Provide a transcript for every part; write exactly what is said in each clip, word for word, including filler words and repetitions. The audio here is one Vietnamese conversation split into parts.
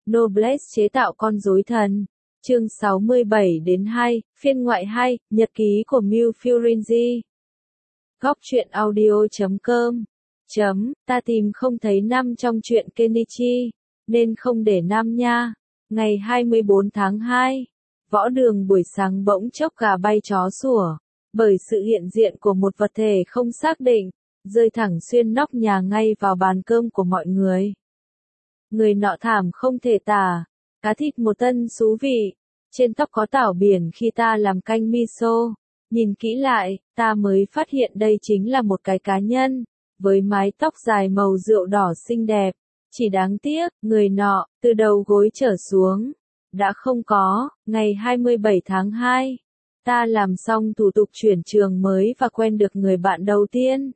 Noblesse chế tạo con rối thần. Chương sáu mươi bảy đến hai, phiên ngoại hai, nhật ký của Mew Firenze. Góc truyện audio chấm com. Chấm, ta tìm không thấy năm trong truyện Kenichi, nên không để năm nha. Ngày hai mươi bốn tháng hai, võ đường buổi sáng bỗng chốc gà bay chó sủa, bởi sự hiện diện của một vật thể không xác định, rơi thẳng xuyên nóc nhà ngay vào bàn cơm của mọi người. Người nọ thảm không thể tả, cá thịt một tân xú vị, trên tóc có tảo biển khi ta làm canh miso. Nhìn kỹ lại, ta mới phát hiện đây chính là một cái cá nhân, với mái tóc dài màu rượu đỏ xinh đẹp. Chỉ đáng tiếc, người nọ, từ đầu gối trở xuống, đã không có. Ngày hai mươi bảy tháng hai, ta làm xong thủ tục chuyển trường mới và quen được người bạn đầu tiên.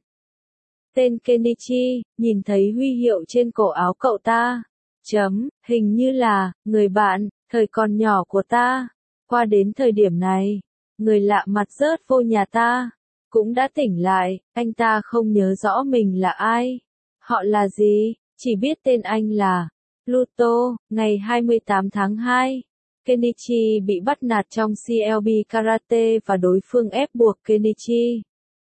Tên Kenichi, nhìn thấy huy hiệu trên cổ áo cậu ta. Chấm, hình như là, người bạn, thời còn nhỏ của ta. Qua đến thời điểm này, người lạ mặt rớt vô nhà ta, cũng đã tỉnh lại, anh ta không nhớ rõ mình là ai. Họ là gì, chỉ biết tên anh là Pluto. Ngày hai mươi tám tháng hai, Kenichi bị bắt nạt trong xê lờ bê Karate và đối phương ép buộc Kenichi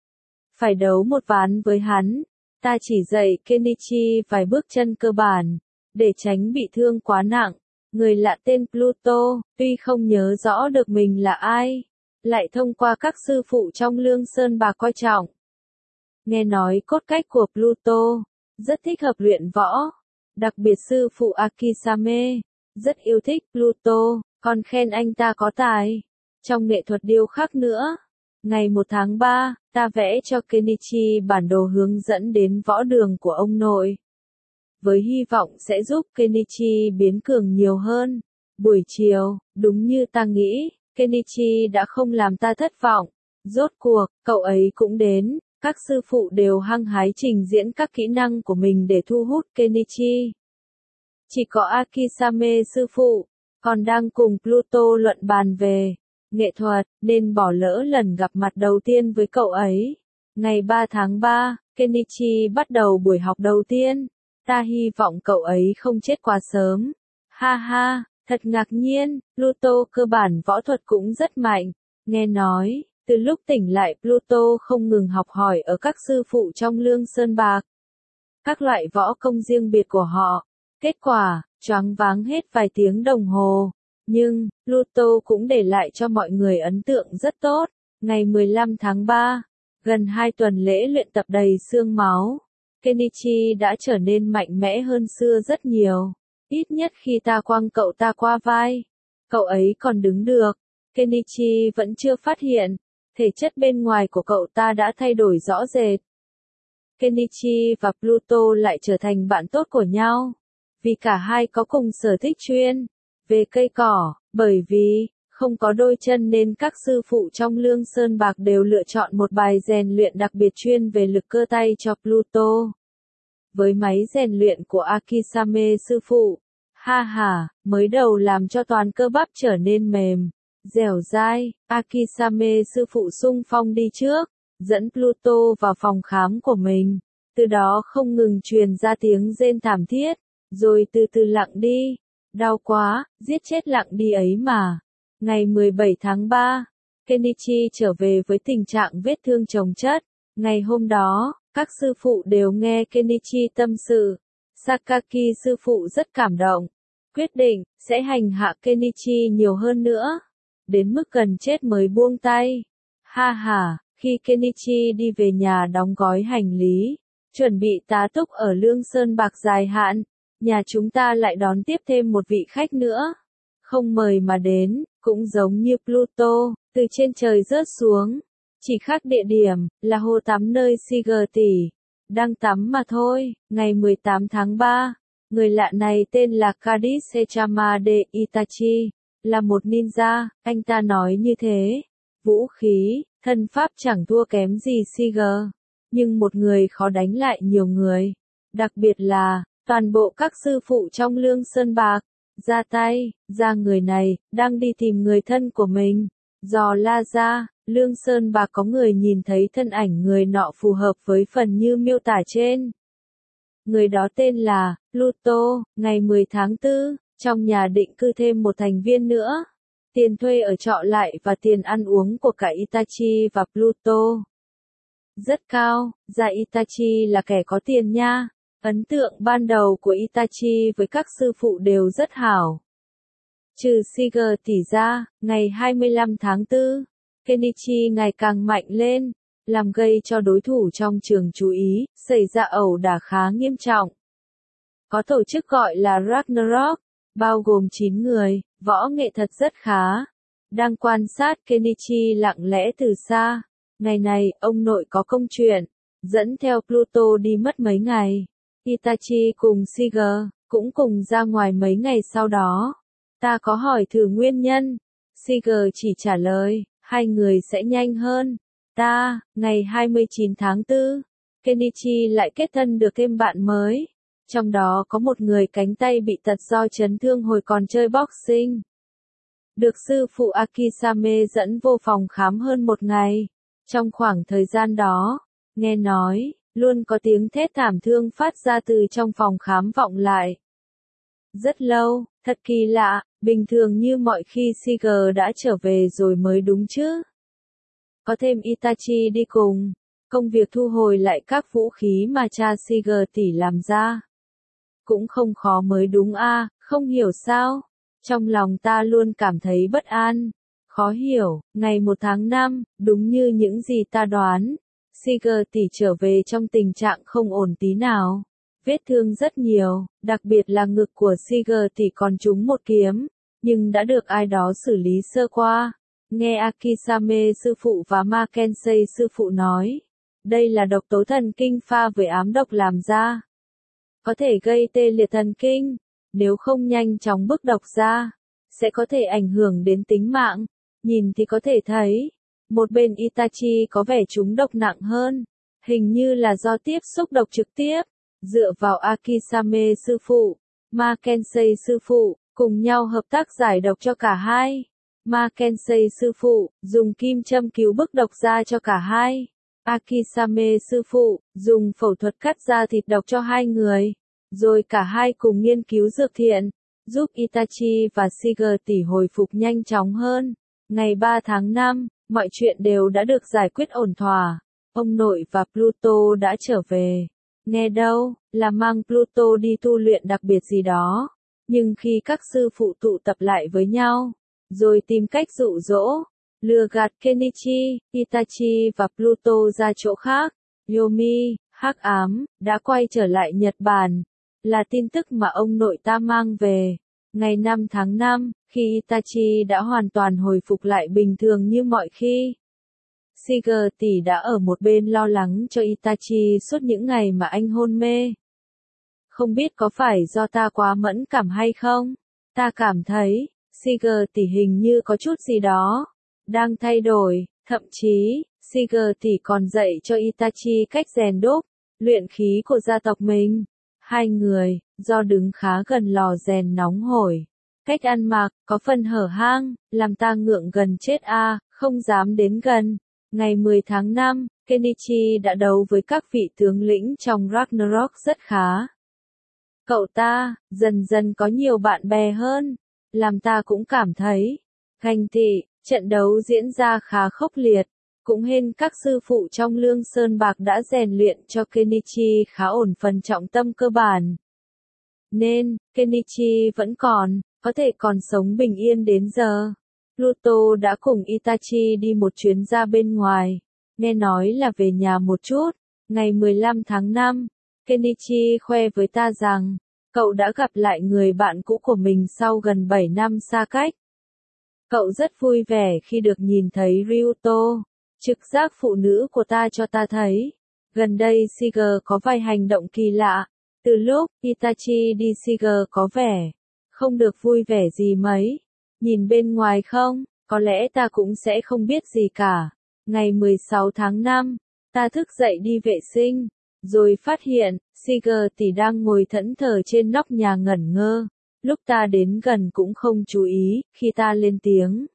phải đấu một ván với hắn. Ta chỉ dạy Kenichi vài bước chân cơ bản, để tránh bị thương quá nặng. Người lạ tên Pluto, tuy không nhớ rõ được mình là ai, lại thông qua các sư phụ trong Lương Sơn Bạc coi trọng. Nghe nói cốt cách của Pluto rất thích hợp luyện võ, đặc biệt sư phụ Akisame rất yêu thích Pluto, còn khen anh ta có tài trong nghệ thuật điêu khắc nữa. Ngày một tháng ba, ta vẽ cho Kenichi bản đồ hướng dẫn đến võ đường của ông nội, với hy vọng sẽ giúp Kenichi biến cường nhiều hơn. Buổi chiều, đúng như ta nghĩ, Kenichi đã không làm ta thất vọng. Rốt cuộc, cậu ấy cũng đến, các sư phụ đều hăng hái trình diễn các kỹ năng của mình để thu hút Kenichi. Chỉ có Akisame sư phụ, còn đang cùng Pluto luận bàn về nghệ thuật, nên bỏ lỡ lần gặp mặt đầu tiên với cậu ấy. Ngày ba tháng ba, Kenichi bắt đầu buổi học đầu tiên. Ta hy vọng cậu ấy không chết quá sớm. Ha ha, thật ngạc nhiên, Pluto cơ bản võ thuật cũng rất mạnh. Nghe nói, từ lúc tỉnh lại Pluto không ngừng học hỏi ở các sư phụ trong Lương Sơn Bạc, các loại võ công riêng biệt của họ. Kết quả, choáng váng hết vài tiếng đồng hồ. Nhưng, Pluto cũng để lại cho mọi người ấn tượng rất tốt. Ngày mười lăm tháng ba, gần hai tuần lễ luyện tập đầy xương máu, Kenichi đã trở nên mạnh mẽ hơn xưa rất nhiều. Ít nhất khi ta quăng cậu ta qua vai, cậu ấy còn đứng được. Kenichi vẫn chưa phát hiện, thể chất bên ngoài của cậu ta đã thay đổi rõ rệt. Kenichi và Pluto lại trở thành bạn tốt của nhau, vì cả hai có cùng sở thích chuyên về cây cỏ. Bởi vì không có đôi chân nên các sư phụ trong Lương Sơn Bạc đều lựa chọn một bài rèn luyện đặc biệt chuyên về lực cơ tay cho Pluto. Với máy rèn luyện của Akisame sư phụ, ha ha, mới đầu làm cho toàn cơ bắp trở nên mềm, dẻo dai. Akisame sư phụ xung phong đi trước, dẫn Pluto vào phòng khám của mình, từ đó không ngừng truyền ra tiếng rên thảm thiết, rồi từ từ lặng đi. Đau quá, giết chết lặng đi ấy mà. Ngày mười bảy tháng ba, Kenichi trở về với tình trạng vết thương chồng chất. Ngày hôm đó, các sư phụ đều nghe Kenichi tâm sự. Sakaki sư phụ rất cảm động, quyết định sẽ hành hạ Kenichi nhiều hơn nữa, đến mức gần chết mới buông tay. Ha ha, khi Kenichi đi về nhà đóng gói hành lý, chuẩn bị tá túc ở Lương Sơn Bạc dài hạn, nhà chúng ta lại đón tiếp thêm một vị khách nữa. Không mời mà đến, cũng giống như Pluto, từ trên trời rớt xuống. Chỉ khác địa điểm, là hồ tắm nơi Siger tỷ đang tắm mà thôi. Ngày mười tám tháng ba, người lạ này tên là Kadis Sechama de Itachi, là một ninja, anh ta nói như thế. Vũ khí, thân pháp chẳng thua kém gì Siger, nhưng một người khó đánh lại nhiều người. Đặc biệt là, toàn bộ các sư phụ trong Lương Sơn Bạc ra tay, ra người này, đang đi tìm người thân của mình. Dò la ra, Lương Sơn Bạc có người nhìn thấy thân ảnh người nọ phù hợp với phần như miêu tả trên. Người đó tên là Pluto. Ngày mười tháng tư, Trong nhà định cư thêm một thành viên nữa. Tiền thuê ở trọ lại và tiền ăn uống của cả Itachi và Pluto rất cao, ra Itachi là kẻ có tiền nha. Ấn tượng ban đầu của Itachi với các sư phụ đều rất hảo. Trừ Shiger tỷ ra, ngày hai mươi lăm tháng tư, Kenichi ngày càng mạnh lên, làm gây cho đối thủ trong trường chú ý, xảy ra ẩu đả khá nghiêm trọng. Có tổ chức gọi là Ragnarok, bao gồm chín người, võ nghệ thật rất khá. Đang quan sát Kenichi lặng lẽ từ xa. Ngày này, ông nội có công chuyện, dẫn theo Pluto đi mất mấy ngày. Itachi cùng Shiger cũng cùng ra ngoài mấy ngày sau đó. Ta có hỏi thử nguyên nhân. Shiger chỉ trả lời, hai người sẽ nhanh hơn. Ta, ngày hai mươi chín tháng tư, Kenichi lại kết thân được thêm bạn mới. Trong đó có một người cánh tay bị tật do chấn thương hồi còn chơi boxing. Được sư phụ Akisame dẫn vô phòng khám hơn một ngày. Trong khoảng thời gian đó, nghe nói, luôn có tiếng thét thảm thương phát ra từ trong phòng khám vọng lại. Rất lâu, thật kỳ lạ, bình thường như mọi khi Shiger đã trở về rồi mới đúng chứ. Có thêm Itachi đi cùng, công việc thu hồi lại các vũ khí mà cha Shiger tỷ làm ra. Cũng không khó mới đúng a, không hiểu sao. Trong lòng ta luôn cảm thấy bất an. Khó hiểu, ngày một tháng năm, đúng như những gì ta đoán. Shiger tỷ trở về trong tình trạng không ổn tí nào. Vết thương rất nhiều, đặc biệt là ngực của Shiger tỷ còn trúng một kiếm, nhưng đã được ai đó xử lý sơ qua. Nghe Akisame sư phụ và Ma Kensei sư phụ nói, đây là độc tố thần kinh pha với ám độc làm ra. Có thể gây tê liệt thần kinh, nếu không nhanh chóng bức độc ra, sẽ có thể ảnh hưởng đến tính mạng. Nhìn thì có thể thấy, một bên Itachi có vẻ trúng độc nặng hơn, hình như là do tiếp xúc độc trực tiếp. Dựa vào Akisame sư phụ, Ma Kensei sư phụ, cùng nhau hợp tác giải độc cho cả hai. Ma Kensei sư phụ, dùng kim châm cứu bức độc ra cho cả hai. Akisame sư phụ, dùng phẫu thuật cắt ra thịt độc cho hai người. Rồi cả hai cùng nghiên cứu dược thiện, giúp Itachi và Shiger tỷ hồi phục nhanh chóng hơn. Ngày ba tháng năm, mọi chuyện đều đã được giải quyết ổn thỏa. Ông nội và Pluto đã trở về. Nghe đâu, là mang Pluto đi tu luyện đặc biệt gì đó. Nhưng khi các sư phụ tụ tập lại với nhau, rồi tìm cách dụ dỗ, lừa gạt Kenichi, Itachi và Pluto ra chỗ khác, Yomi, hắc ám, đã quay trở lại Nhật Bản. Là tin tức mà ông nội ta mang về. Ngày năm tháng năm, khi Itachi đã hoàn toàn hồi phục lại bình thường như mọi khi. Shiger tỷ đã ở một bên lo lắng cho Itachi suốt những ngày mà anh hôn mê. Không biết có phải do ta quá mẫn cảm hay không? Ta cảm thấy, Shiger tỷ hình như có chút gì đó đang thay đổi, thậm chí, Shiger tỷ còn dạy cho Itachi cách rèn đúc, luyện khí của gia tộc mình. Hai người, do đứng khá gần lò rèn nóng hổi, cách ăn mặc, có phần hở hang, làm ta ngượng gần chết a, không dám đến gần. Ngày mười tháng năm, Kenichi đã đấu với các vị tướng lĩnh trong Ragnarok rất khá. Cậu ta, dần dần có nhiều bạn bè hơn, làm ta cũng cảm thấy ganh tị. Trận đấu diễn ra khá khốc liệt, cũng hên các sư phụ trong Lương Sơn Bạc đã rèn luyện cho Kenichi khá ổn phần trọng tâm cơ bản. Nên, Kenichi vẫn còn, có thể còn sống bình yên đến giờ. Pluto đã cùng Itachi đi một chuyến ra bên ngoài, nghe nói là về nhà một chút. Ngày mười lăm tháng năm, Kenichi khoe với ta rằng, cậu đã gặp lại người bạn cũ của mình sau gần bảy năm xa cách. Cậu rất vui vẻ khi được nhìn thấy Ryuto. Trực giác phụ nữ của ta cho ta thấy, gần đây Shiger có vài hành động kỳ lạ. Từ lúc Itachi đi Shiger có vẻ không được vui vẻ gì mấy. Nhìn bên ngoài không, có lẽ ta cũng sẽ không biết gì cả. Ngày mười sáu tháng năm, ta thức dậy đi vệ sinh, rồi phát hiện, Shiger tỷ đang ngồi thẫn thờ trên nóc nhà ngẩn ngơ. Lúc ta đến gần cũng không chú ý, khi ta lên tiếng.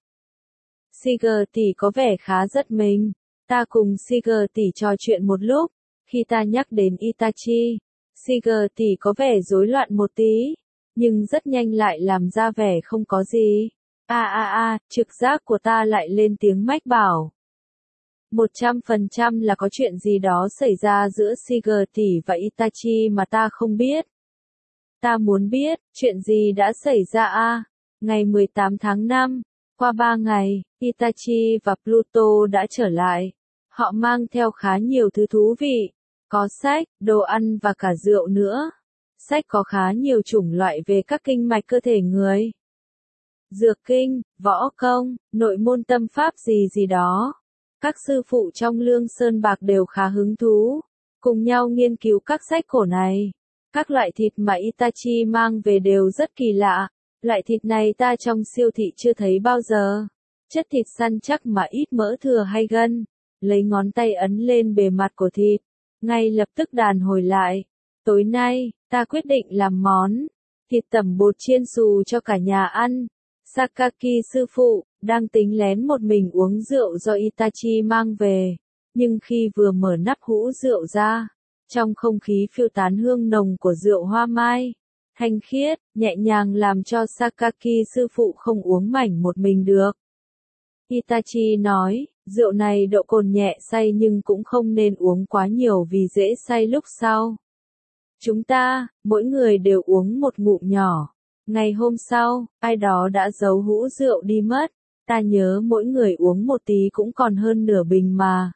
Shiger tỷ có vẻ khá rất mình. Ta cùng Shiger tỷ trò chuyện một lúc. Khi ta nhắc đến Itachi, Shiger tỷ có vẻ rối loạn một tí. nhưng rất nhanh lại làm ra vẻ không có gì. A a a, trực giác của ta lại lên tiếng mách bảo. Một trăm phần trăm là có chuyện gì đó xảy ra giữa Shiger tỷ và Itachi mà ta không biết. Ta muốn biết, chuyện gì đã xảy ra a? Ngày mười tám tháng năm, qua ba ngày, Itachi và Pluto đã trở lại. Họ mang theo khá nhiều thứ thú vị. Có sách, đồ ăn và cả rượu nữa. Sách có khá nhiều chủng loại về các kinh mạch cơ thể người. Dược kinh, võ công, nội môn tâm pháp gì gì đó. Các sư phụ trong Lương Sơn Bạc đều khá hứng thú, cùng nhau nghiên cứu các sách cổ này. Các loại thịt mà Itachi mang về đều rất kỳ lạ. Loại thịt này ta trong siêu thị chưa thấy bao giờ. Chất thịt săn chắc mà ít mỡ thừa hay gân. Lấy ngón tay ấn lên bề mặt của thịt. Ngay lập tức đàn hồi lại. Tối nay, ta quyết định làm món thịt tẩm bột chiên xù cho cả nhà ăn. Sakaki sư phụ, đang tính lén một mình uống rượu do Itachi mang về. Nhưng khi vừa mở nắp hũ rượu ra, trong không khí phiêu tán hương nồng của rượu hoa mai. Thanh khiết, nhẹ nhàng làm cho Sakaki sư phụ không uống mảnh một mình được. Itachi nói, rượu này độ cồn nhẹ say nhưng cũng không nên uống quá nhiều vì dễ say lúc sau. Chúng ta, mỗi người đều uống một ngụm nhỏ. Ngày hôm sau, ai đó đã giấu hũ rượu đi mất. Ta nhớ mỗi người uống một tí cũng còn hơn nửa bình mà.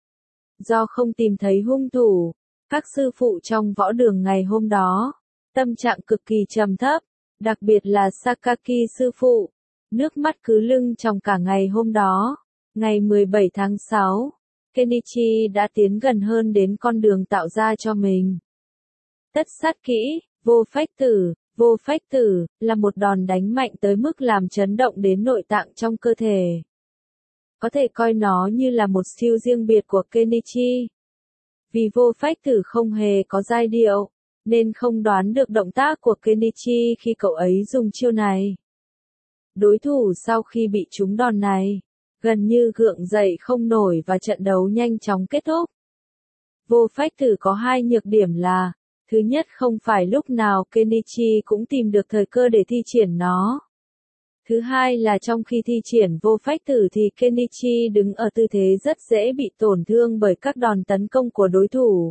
Do không tìm thấy hung thủ, các sư phụ trong võ đường ngày hôm đó, tâm trạng cực kỳ trầm thấp, đặc biệt là Sakaki sư phụ. Nước mắt cứ lưng trong cả ngày hôm đó. Ngày mười bảy tháng sáu, Kenichi đã tiến gần hơn đến con đường tạo ra cho mình. Tất sát kỹ, vô phách tử. Vô phách tử, là một đòn đánh mạnh tới mức làm chấn động đến nội tạng trong cơ thể. Có thể coi nó như là một siêu riêng biệt của Kenichi. Vì vô phách tử không hề có giai điệu, nên không đoán được động tác của Kenichi khi cậu ấy dùng chiêu này. Đối thủ sau khi bị trúng đòn này, gần như gượng dậy không nổi và trận đấu nhanh chóng kết thúc. Vô phách tử có hai nhược điểm là, thứ nhất không phải lúc nào Kenichi cũng tìm được thời cơ để thi triển nó. Thứ hai là trong khi thi triển vô phách tử thì Kenichi đứng ở tư thế rất dễ bị tổn thương bởi các đòn tấn công của đối thủ.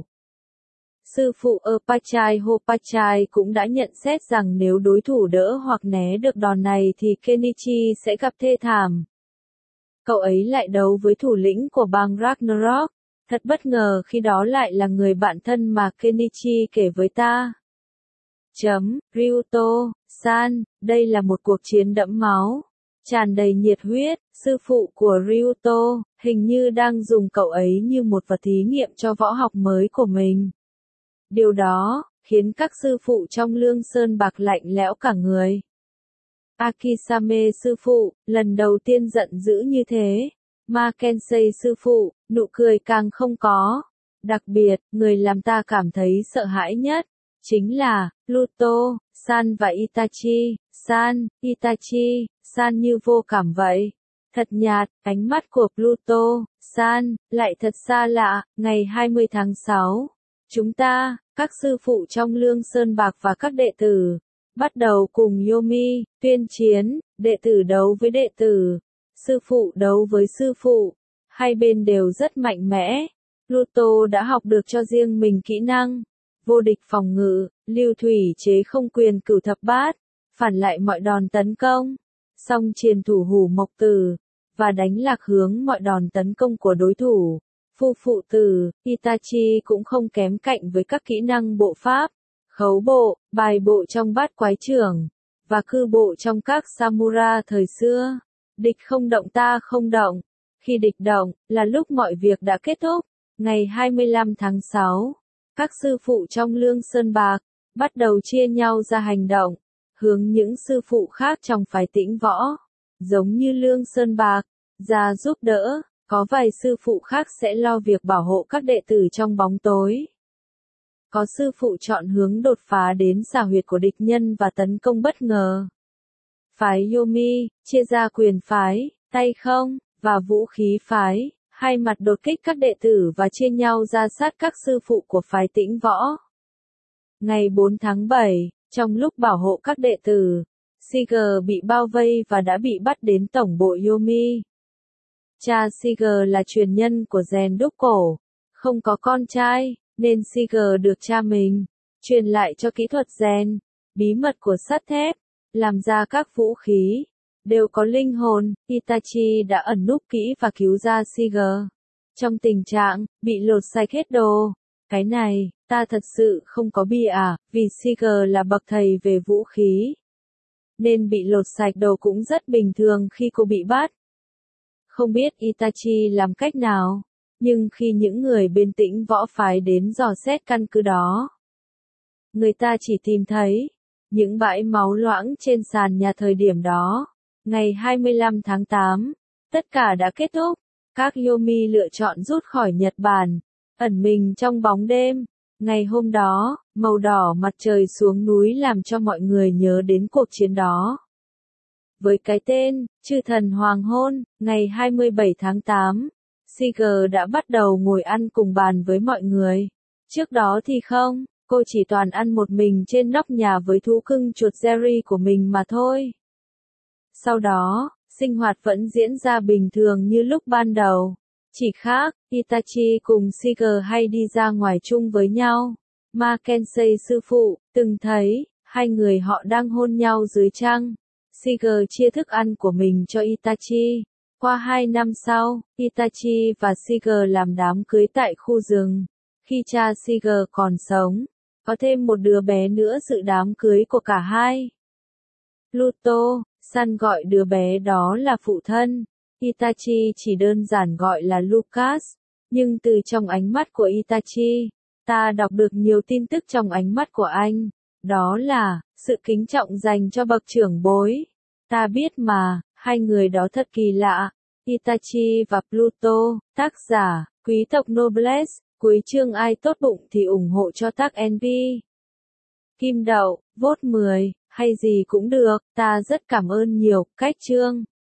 Sư phụ Opachai Hopachai cũng đã nhận xét rằng nếu đối thủ đỡ hoặc né được đòn này thì Kenichi sẽ gặp thê thảm. Cậu ấy lại đấu với thủ lĩnh của bang Ragnarok. Thật bất ngờ khi đó lại là người bạn thân mà Kenichi kể với ta. Chấm, Ryuto, San, đây là một cuộc chiến đẫm máu, tràn đầy nhiệt huyết. Sư phụ của Ryuto, hình như đang dùng cậu ấy như một vật thí nghiệm cho võ học mới của mình. Điều đó, khiến các sư phụ trong Lương Sơn Bạc lạnh lẽo cả người. Akisame sư phụ, lần đầu tiên giận dữ như thế. Ma Kensei sư phụ, nụ cười càng không có. Đặc biệt, người làm ta cảm thấy sợ hãi nhất, chính là, Pluto, San và Itachi. San, Itachi, San như vô cảm vậy. Thật nhạt, ánh mắt của Pluto, San, lại thật xa lạ. Ngày hai mươi tháng sáu, chúng ta, các sư phụ trong Lương Sơn Bạc và các đệ tử, bắt đầu cùng Yomi, tuyên chiến, đệ tử đấu với đệ tử. Sư phụ đấu với sư phụ, hai bên đều rất mạnh mẽ. Pluto đã học được cho riêng mình kỹ năng vô địch phòng ngự, lưu thủy chế không quyền cửu thập bát, phản lại mọi đòn tấn công, song triền thủ hủ mộc tử, và đánh lạc hướng mọi đòn tấn công của đối thủ. Phu phụ tử, Itachi cũng không kém cạnh với các kỹ năng bộ pháp, khấu bộ, bài bộ trong bát quái trưởng, và cư bộ trong các samurai thời xưa. Địch không động ta không động. Khi địch động, là lúc mọi việc đã kết thúc. Ngày hai mươi lăm tháng sáu, các sư phụ trong Lương Sơn Bạc, bắt đầu chia nhau ra hành động, hướng những sư phụ khác trong phái Tĩnh Võ, giống như Lương Sơn Bạc, ra giúp đỡ. Có vài sư phụ khác sẽ lo việc bảo hộ các đệ tử trong bóng tối. Có sư phụ chọn hướng đột phá đến xà huyệt của địch nhân và tấn công bất ngờ. Phái Yomi, chia ra quyền phái, tay không, và vũ khí phái, hai mặt đột kích các đệ tử và chia nhau ra sát các sư phụ của phái Tĩnh Võ. Ngày bốn tháng bảy, Trong lúc bảo hộ các đệ tử, Siger bị bao vây và đã bị bắt đến tổng bộ Yomi. Cha Siger là truyền nhân của rèn đúc cổ, không có con trai, nên Siger được cha mình truyền lại cho kỹ thuật rèn, bí mật của sắt thép, làm ra các vũ khí, đều có linh hồn. Itachi đã ẩn núp kỹ và cứu ra Siger, trong tình trạng bị lột sạch hết đồ. Cái này, ta thật sự không có bia à, vì Siger là bậc thầy về vũ khí, nên bị lột sạch đồ cũng rất bình thường khi cô bị bắt. Không biết Itachi làm cách nào, nhưng khi những người bên Tĩnh Võ phái đến dò xét căn cứ đó, người ta chỉ tìm thấy những bãi máu loãng trên sàn nhà. Thời điểm đó, ngày hai mươi lăm tháng tám, tất cả đã kết thúc. Các Yomi lựa chọn rút khỏi Nhật Bản, ẩn mình trong bóng đêm. Ngày hôm đó, màu đỏ mặt trời xuống núi làm cho mọi người nhớ đến cuộc chiến đó. Với cái tên, Chư Thần Hoàng Hôn, ngày hai mươi bảy tháng tám, Siger đã bắt đầu ngồi ăn cùng bàn với mọi người. Trước đó thì không, cô chỉ toàn ăn một mình trên nóc nhà với thú cưng chuột Jerry của mình mà thôi. Sau đó, sinh hoạt vẫn diễn ra bình thường như lúc ban đầu. Chỉ khác, Itachi cùng Siger hay đi ra ngoài chung với nhau. Mackenzie sư phụ, từng thấy, hai người họ đang hôn nhau dưới trăng. Siger chia thức ăn của mình cho Itachi. Qua hai năm sau, Itachi và Siger làm đám cưới tại khu rừng. Khi cha Siger còn sống, có thêm một đứa bé nữa dự đám cưới của cả hai. Pluto, San gọi đứa bé đó là phụ thân. Itachi chỉ đơn giản gọi là Lucas. Nhưng từ trong ánh mắt của Itachi, ta đọc được nhiều tin tức trong ánh mắt của anh. Đó là sự kính trọng dành cho bậc trưởng bối. Ta biết mà, hai người đó thật kỳ lạ. Itachi và Pluto, tác giả, quý tộc Nobles. Cuối chương ai tốt bụng thì ủng hộ cho tác en vê. Kim đậu, vote mười, hay gì cũng được, ta rất cảm ơn nhiều. Cách chương.